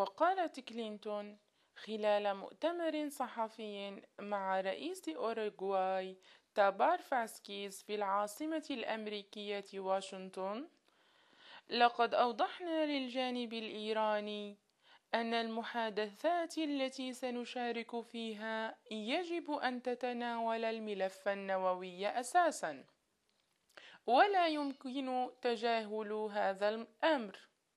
وقالت كلينتون خلال مؤتمر صحفي مع رئيس أوروغواي تابار فاسكيز في العاصمة الأمريكية واشنطن: لقد أوضحنا للجانب الإيراني أن المحادثات التي سنشارك فيها يجب أن تتناول الملف النووي أساساً، ولا يمكن تجاهل هذا الأمر.